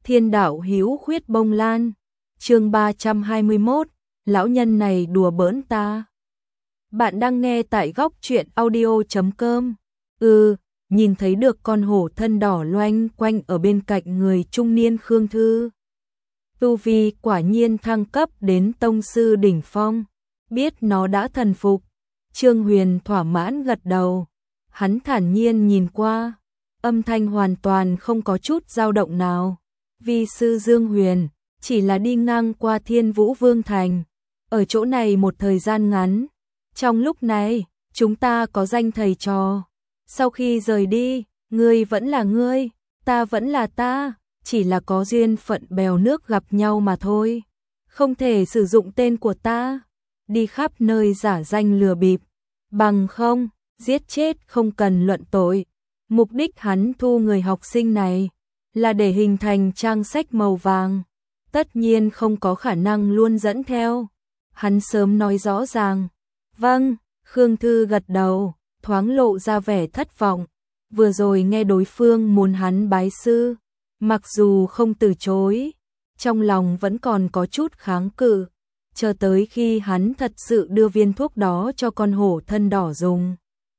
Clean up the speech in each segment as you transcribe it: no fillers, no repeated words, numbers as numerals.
Thiên đạo hữu khuyết bông lan. Chương 321, lão nhân này đùa bỡn ta. Bạn đang nghe tại góc truyện audio.com. Nhìn thấy được con hổ thân đỏ loanh quanh ở bên cạnh người trung niên Khương Thư. Tu vi quả nhiên thăng cấp đến tông sư đỉnh phong, biết nó đã thần phục. Trương Huyền thỏa mãn gật đầu, hắn thản nhiên nhìn qua, âm thanh hoàn toàn không có chút dao động nào. Vi sư Dương Huyền chỉ là đi ngang qua Thiên Vũ Vương Thành, ở chỗ này một thời gian ngắn. Trong lúc này, chúng ta có danh thầy trò. Sau khi rời đi, ngươi vẫn là ngươi, ta vẫn là ta, chỉ là có duyên phận bèo nước gặp nhau mà thôi. Không thể sử dụng tên của ta, đi khắp nơi giả danh lừa bịp, bằng không, giết chết không cần luận tội. Mục đích hắn thu người học sinh này là để hình thành trang sách màu vàng, tất nhiên không có khả năng luôn dẫn theo. Hắn sớm nói rõ ràng. Vâng, Khương Thư gật đầu, thoáng lộ ra vẻ thất vọng. Vừa rồi nghe đối phương muốn hắn bái sư, mặc dù không từ chối, trong lòng vẫn còn có chút kháng cự, chờ tới khi hắn thật sự đưa viên thuốc đó cho con hổ thân đỏ dùng.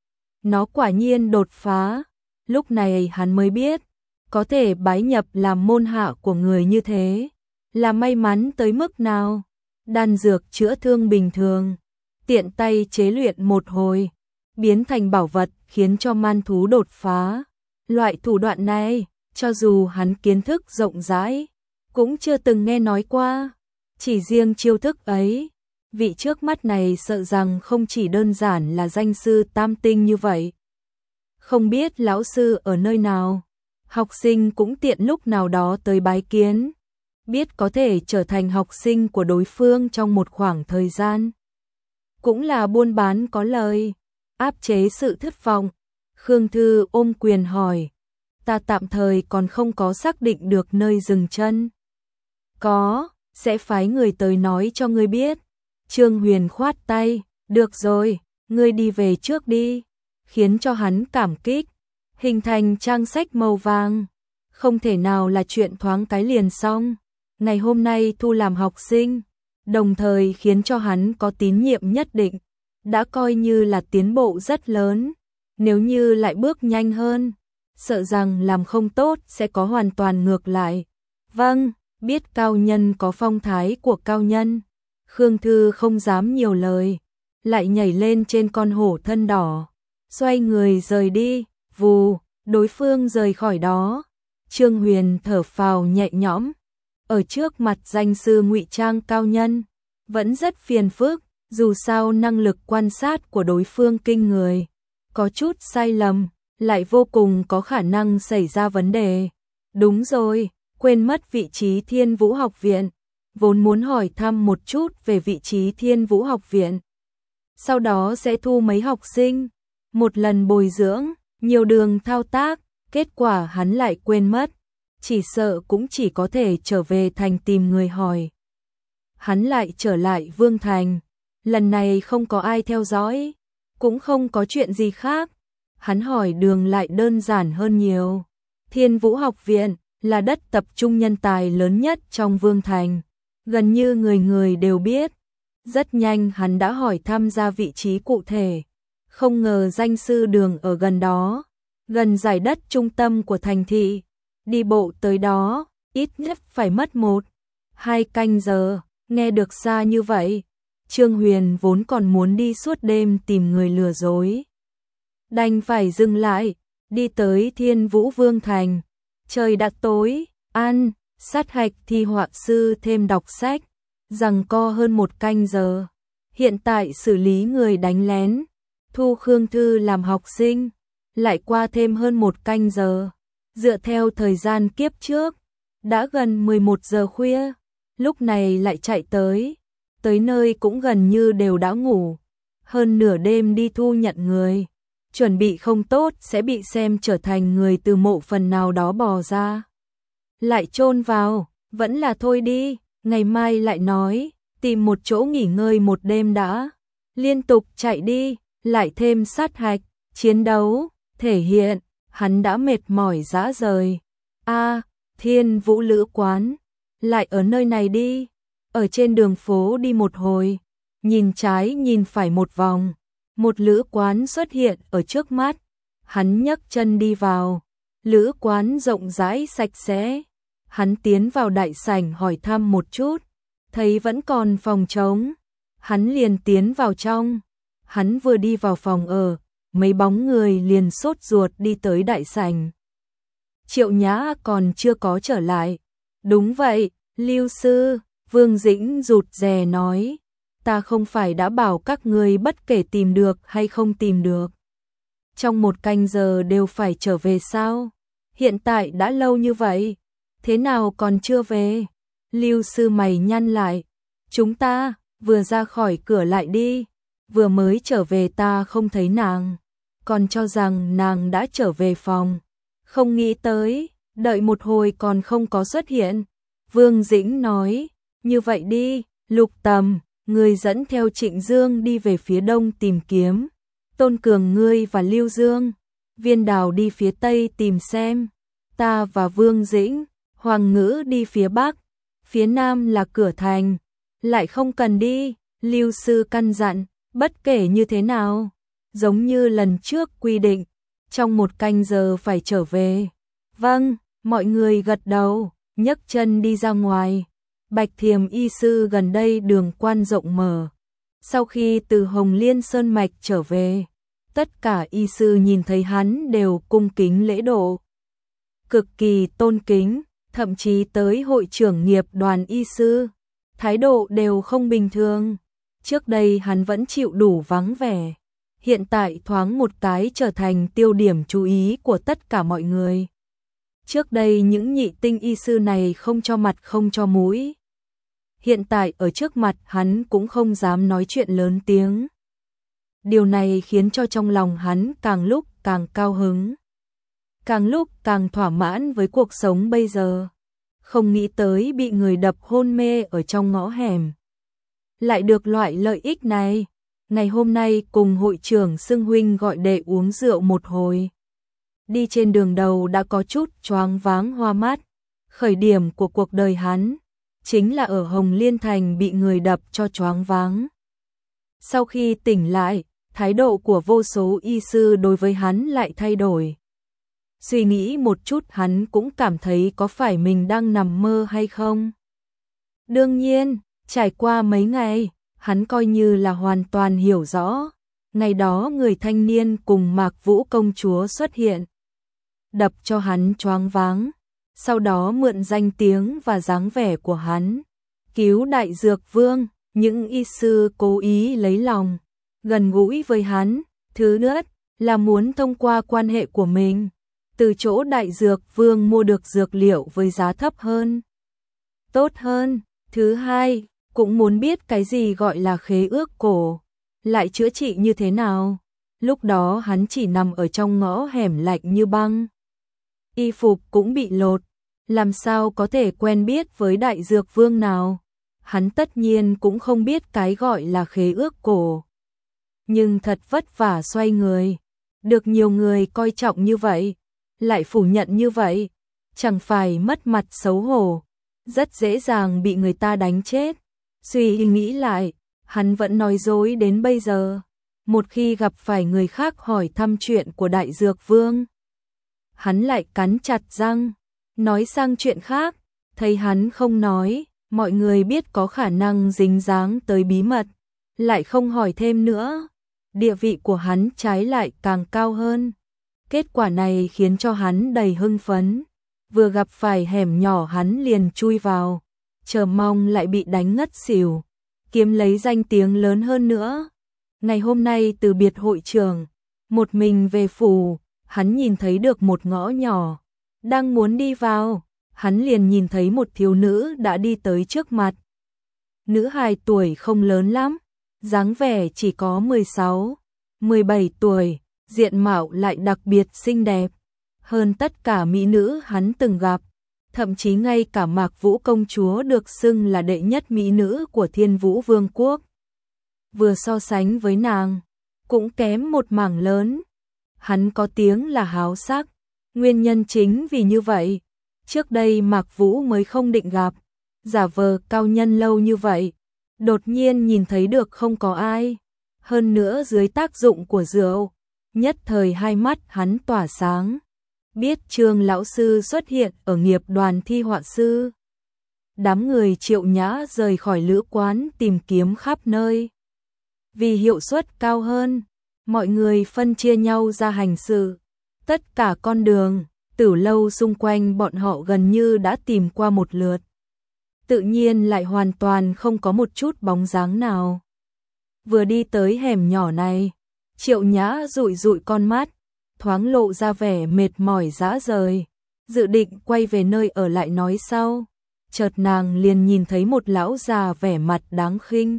Nó quả nhiên đột phá, lúc này hắn mới biết, có thể bái nhập làm môn hạ của người như thế, là may mắn tới mức nào. Đan dược chữa thương bình thường, tiện tay chế luyện một hồi, biến thành bảo vật khiến cho man thú đột phá. Loại thủ đoạn này, cho dù hắn kiến thức rộng rãi, cũng chưa từng nghe nói qua. Chỉ riêng chiêu thức ấy, vị trước mắt này sợ rằng không chỉ đơn giản là danh sư tam tinh như vậy. Không biết lão sư ở nơi nào, học sinh cũng tiện lúc nào đó tới bái kiến, biết có thể trở thành học sinh của đối phương trong một khoảng thời gian. Cũng là buôn bán có lời, áp chế sự thất vọng. Khương Thư ôm quyền hỏi, ta tạm thời còn không có xác định được nơi dừng chân. Có, sẽ phái người tới nói cho ngươi biết. Trương Huyền khoát tay, được rồi, ngươi đi về trước đi, khiến cho hắn cảm kích. Hình thành trang sách màu vàng, không thể nào là chuyện thoáng cái liền xong. Ngày hôm nay thu làm học sinh, đồng thời khiến cho hắn có tín nhiệm nhất định, đã coi như là tiến bộ rất lớn. Nếu như lại bước nhanh hơn, sợ rằng làm không tốt sẽ có hoàn toàn ngược lại. Vâng, biết cao nhân có phong thái của cao nhân. Khương Thư không dám nhiều lời, lại nhảy lên trên con hổ thân đỏ, xoay người rời đi. Vù, đối phương rời khỏi đó. Trương Huyền thở phào nhẹ nhõm. Ở trước mặt danh sư ngụy trang cao nhân, vẫn rất phiền phức, dù sao năng lực quan sát của đối phương kinh người. Có chút sai lầm, lại vô cùng có khả năng xảy ra vấn đề. Đúng rồi, quên mất vị trí Thiên Vũ học viện. Vốn muốn hỏi thăm một chút về vị trí Thiên Vũ học viện. Sau đó sẽ thu mấy học sinh, một lần bồi dưỡng, nhiều đường thao tác, kết quả hắn lại quên mất. Chỉ sợ cũng chỉ có thể trở về thành tìm người hỏi. Hắn lại trở lại Vương Thành, lần này không có ai theo dõi, cũng không có chuyện gì khác. Hắn hỏi đường lại đơn giản hơn nhiều. Thiên Vũ học viện là đất tập trung nhân tài lớn nhất trong Vương Thành, gần như người người đều biết. Rất nhanh hắn đã hỏi thăm ra vị trí cụ thể, không ngờ danh sư đường ở gần đó, gần giải đất trung tâm của thành thị. Đi bộ tới đó, ít nhất phải mất 1-2 canh giờ. Nghe được xa như vậy, Trương Huyền vốn còn muốn đi suốt đêm tìm người lừa dối, đành phải dừng lại, đi tới Thiên Vũ Vương Thành. Trời đã tối, ăn, sát hạch thi họa sư thêm đọc sách, giằng co hơn 1 canh giờ. Hiện tại xử lý người đánh lén, thu Khương Thư làm học sinh, lại qua thêm hơn 1 canh giờ. Dựa theo thời gian kiếp trước, đã gần 11 giờ khuya, lúc này lại chạy tới nơi cũng gần như đều đã ngủ. Hơn nửa đêm đi thu nhận người, chuẩn bị không tốt sẽ bị xem trở thành người từ mộ phần nào đó bò ra, lại chôn vào. Vẫn là thôi đi, ngày mai lại nói, tìm một chỗ nghỉ ngơi một đêm đã. Liên tục chạy đi, lại thêm sát hạch, chiến đấu, thể hiện, hắn đã mệt mỏi rã rời. Thiên Vũ Lữ quán, lại ở nơi này đi. Ở trên đường phố đi một hồi, nhìn trái nhìn phải một vòng, một lữ quán xuất hiện ở trước mắt. Hắn nhấc chân đi vào, lữ quán rộng rãi sạch sẽ. Hắn tiến vào đại sảnh hỏi thăm một chút, thấy vẫn còn phòng trống. Hắn liền tiến vào trong. Hắn vừa đi vào phòng ở, mấy bóng người liền sốt ruột đi tới đại sảnh. Triệu Nhã còn chưa có trở lại. Đúng vậy, Lưu sư, Vương Dĩnh rụt rè nói. Ta không phải đã bảo các ngươi bất kể tìm được hay không tìm được, trong 1 canh giờ đều phải trở về sao? Hiện tại đã lâu như vậy, thế nào còn chưa về? Lưu sư mày nhăn lại. Chúng ta vừa ra khỏi cửa lại đi, vừa mới trở về ta không thấy nàng, còn cho rằng nàng đã trở về phòng. Không nghĩ tới, đợi một hồi còn không có xuất hiện. Vương Dĩnh nói, như vậy đi, Lục Tầm, ngươi dẫn theo Trịnh Dương đi về phía đông tìm kiếm. Tôn Cường ngươi và Lưu Dương, Viên Đào đi phía tây tìm xem. Ta và Vương Dĩnh, Hoàng Ngữ đi phía bắc, phía nam là cửa thành. Lại không cần đi, Lưu sư căn dặn, bất kể như thế nào, giống như lần trước quy định, trong 1 canh giờ phải trở về. Vâng, mọi người gật đầu, nhấc chân đi ra ngoài. Bạch Thiềm y sư gần đây đường quan rộng mở. Sau khi từ Hồng Liên Sơn Mạch trở về, tất cả y sư nhìn thấy hắn đều cung kính lễ độ, cực kỳ tôn kính, thậm chí tới hội trưởng nghiệp đoàn y sư, thái độ đều không bình thường. Trước đây hắn vẫn chịu đủ vắng vẻ, hiện tại thoáng một cái trở thành tiêu điểm chú ý của tất cả mọi người. Trước đây những nhị tinh y sư này không cho mặt không cho mũi, hiện tại ở trước mặt hắn cũng không dám nói chuyện lớn tiếng. Điều này khiến cho trong lòng hắn càng lúc càng cao hứng, càng lúc càng thỏa mãn với cuộc sống bây giờ. Không nghĩ tới bị người đập hôn mê ở trong ngõ hẻm, lại được loại lợi ích này. Ngày hôm nay cùng hội trưởng xưng huynh gọi đệ uống rượu một hồi, đi trên đường đầu đã có chút choáng váng hoa mắt. Khởi điểm của cuộc đời hắn chính là ở Hồng Liên Thành bị người đập cho choáng váng. Sau khi tỉnh lại, thái độ của vô số y sư đối với hắn lại thay đổi. Suy nghĩ một chút hắn cũng cảm thấy có phải mình đang nằm mơ hay không. Đương nhiên, trải qua mấy ngày, hắn coi như là hoàn toàn hiểu rõ. Ngày đó người thanh niên cùng Mạc Vũ công chúa xuất hiện, đập cho hắn choáng váng. Sau đó mượn danh tiếng và dáng vẻ của hắn, cứu Đại Dược Vương. Những y sư cố ý lấy lòng, gần gũi với hắn. Thứ nhất là muốn thông qua quan hệ của mình, từ chỗ Đại Dược Vương mua được dược liệu với giá thấp hơn, tốt hơn. Thứ hai, cũng muốn biết cái gì gọi là khế ước cổ, lại chữa trị như thế nào. Lúc đó hắn chỉ nằm ở trong ngõ hẻm lạnh như băng, y phục cũng bị lột, làm sao có thể quen biết với Đại Dược Vương nào. Hắn tất nhiên cũng không biết cái gọi là khế ước cổ, nhưng thật vất vả xoay người, được nhiều người coi trọng như vậy, lại phủ nhận như vậy, chẳng phải mất mặt xấu hổ, rất dễ dàng bị người ta đánh chết. Suy nghĩ lại, hắn vẫn nói dối đến bây giờ. Một khi gặp phải người khác hỏi thăm chuyện của Đại Dược Vương, hắn lại cắn chặt răng, nói sang chuyện khác. Thấy hắn không nói, mọi người biết có khả năng dính dáng tới bí mật, lại không hỏi thêm nữa. Địa vị của hắn trái lại càng cao hơn. Kết quả này khiến cho hắn đầy hưng phấn. Vừa gặp phải hẻm nhỏ hắn liền chui vào, chờ mong lại bị đánh ngất xỉu, kiếm lấy danh tiếng lớn hơn nữa. Ngày hôm nay từ biệt hội trưởng, một mình về phủ, hắn nhìn thấy được một ngõ nhỏ, đang muốn đi vào, hắn liền nhìn thấy một thiếu nữ đã đi tới trước mặt. Nữ hài tuổi không lớn lắm, dáng vẻ chỉ có 16, 17 tuổi, diện mạo lại đặc biệt xinh đẹp, hơn tất cả mỹ nữ hắn từng gặp, thậm chí ngay cả Mạc Vũ công chúa được xưng là đệ nhất mỹ nữ của Thiên Vũ Vương quốc. Vừa so sánh với nàng, cũng kém một mảng lớn. Hắn có tiếng là háo sắc, nguyên nhân chính vì như vậy, Trước đây Mạc Vũ mới không định gặp, giả vờ cao nhân lâu như vậy, đột nhiên nhìn thấy được không có ai, hơn nữa dưới tác dụng của rượu, nhất thời hai mắt hắn tỏa sáng, biết Trương lão sư xuất hiện ở nghiệp đoàn thi họa sư. Đám người Triệu Nhã rời khỏi lữ quán tìm kiếm khắp nơi. Vì hiệu suất cao hơn, mọi người phân chia nhau ra hành sự, tất cả con đường, tử lâu xung quanh bọn họ gần như đã tìm qua một lượt. Tự nhiên lại hoàn toàn không có một chút bóng dáng nào. Vừa đi tới hẻm nhỏ này, Triệu Nhã dụi dụi con mắt, thoáng lộ ra vẻ mệt mỏi rã rời, dự định quay về nơi ở lại nói sau. Chợt nàng liền nhìn thấy một lão già vẻ mặt đáng khinh.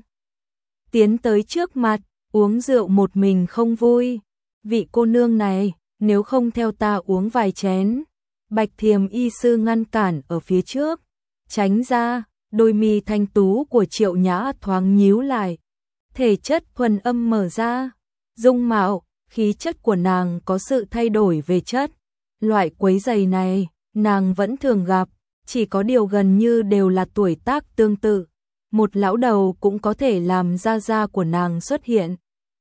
Tiến tới trước mặt, uống rượu một mình không vui. Vị cô nương này, nếu không theo ta uống vài chén. Bạch Thiềm y sư ngăn cản ở phía trước, tránh ra, đôi mi thanh tú của Triệu Nhã thoáng nhíu lại. Thể chất thuần âm mở ra, dung mạo, khí chất của nàng có sự thay đổi về chất. Loại quấy rầy này, nàng vẫn thường gặp, chỉ có điều gần như đều là tuổi tác tương tự. Một lão đầu cũng có thể làm da của nàng xuất hiện,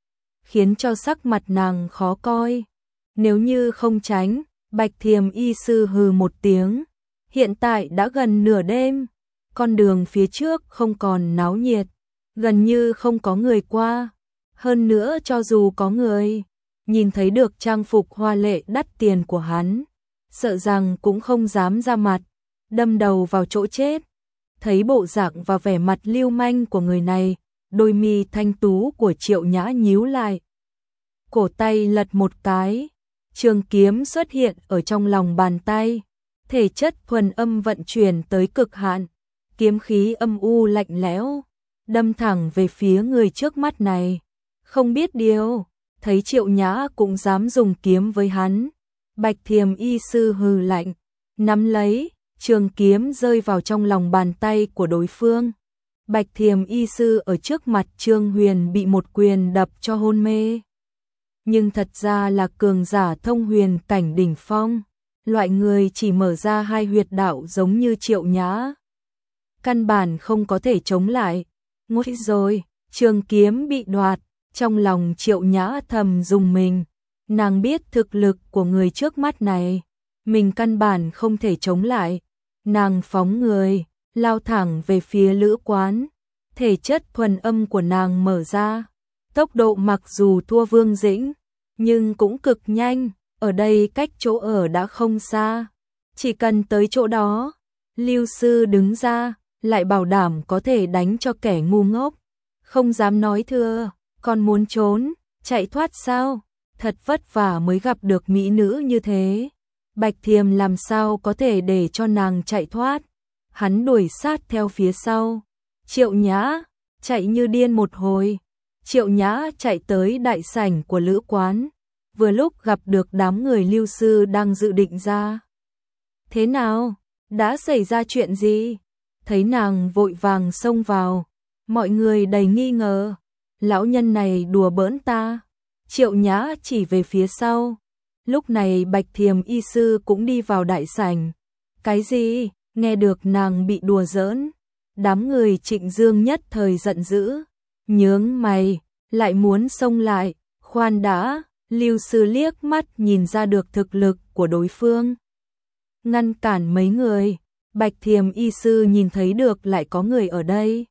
khiến cho sắc mặt nàng khó coi. Nếu như không tránh, Bạch Thiềm y sư hừ một tiếng. Hiện tại đã gần nửa đêm, con đường phía trước không còn náo nhiệt, gần như không có người qua. Hơn nữa cho dù có người, nhìn thấy được trang phục hoa lệ đắt tiền của hắn, sợ rằng cũng không dám ra mặt, đâm đầu vào chỗ chết. Thấy bộ dạng và vẻ mặt lưu manh của người này, đôi mi thanh tú của Triệu Nhã nhíu lại. Cổ tay lật một cái, trường kiếm xuất hiện ở trong lòng bàn tay, thể chất thuần âm vận chuyển tới cực hạn, kiếm khí âm u lạnh lẽo, đâm thẳng về phía người trước mắt này. Không biết điều, thấy Triệu Nhã cũng dám dùng kiếm với hắn, Bạch Thiềm y sư hừ lạnh, nắm lấy, trường kiếm rơi vào trong lòng bàn tay của đối phương. Bạch Thiềm y sư ở trước mặt Trương Huyền bị một quyền đập cho hôn mê. Nhưng thật ra là cường giả thông huyền cảnh đỉnh phong, loại người chỉ mở ra hai huyệt đạo giống như Triệu Nhã, căn bản không có thể chống lại. Ngốc rồi, trường kiếm bị đoạt, trong lòng Triệu Nhã thầm rùng mình, nàng biết thực lực của người trước mắt này, mình căn bản không thể chống lại. Nàng phóng người, lao thẳng về phía lữ quán, thể chất thuần âm của nàng mở ra, tốc độ mặc dù thua Vương Dĩnh, nhưng cũng cực nhanh, ở đây cách chỗ ở đã không xa, chỉ cần tới chỗ đó, Lưu sư đứng ra, lại bảo đảm có thể đánh cho kẻ ngu ngốc, không dám nói thừa, còn muốn trốn, chạy thoát sao, thật vất vả mới gặp được mỹ nữ như thế. Bạch Thiềm làm sao có thể để cho nàng chạy thoát, hắn đuổi sát theo phía sau. Triệu Nhã, chạy như điên một hồi, Triệu Nhã chạy tới đại sảnh của lữ quán, vừa lúc gặp được đám người Lưu sư đang dự định ra. Thế nào? Đã xảy ra chuyện gì? Thấy nàng vội vàng xông vào, mọi người đầy nghi ngờ, lão nhân này đùa bỡn ta. Triệu Nhã chỉ về phía sau. Lúc này Bạch Thiềm y sư cũng đi vào đại sảnh. Cái gì? Nghe được nàng bị đùa giỡn, đám người Trịnh Dương nhất thời giận dữ, nhướng mày, lại muốn xông lại. Khoan đã, Lưu sư liếc mắt nhìn ra được thực lực của đối phương, ngăn cản mấy người. Bạch Thiềm y sư nhìn thấy được lại có người ở đây,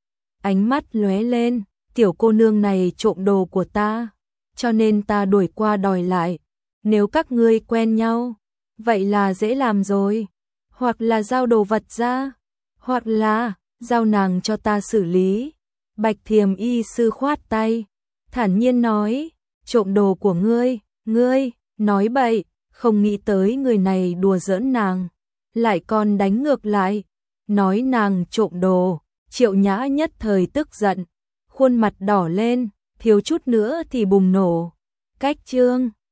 ánh mắt lóe lên, tiểu cô nương này trộm đồ của ta, cho nên ta đuổi qua đòi lại. Nếu các ngươi quen nhau, vậy là dễ làm rồi, hoặc là giao đồ vật ra, hoặc là giao nàng cho ta xử lý. Bạch Thiềm y sư khoát tay, thản nhiên nói, trộm đồ của ngươi, nói bậy. Không nghĩ tới người này đùa giỡn nàng, lại còn đánh ngược lại, nói nàng trộm đồ. Triệu Nhã nhất thời tức giận, khuôn mặt đỏ lên, thiếu chút nữa thì bùng nổ. Cách Trương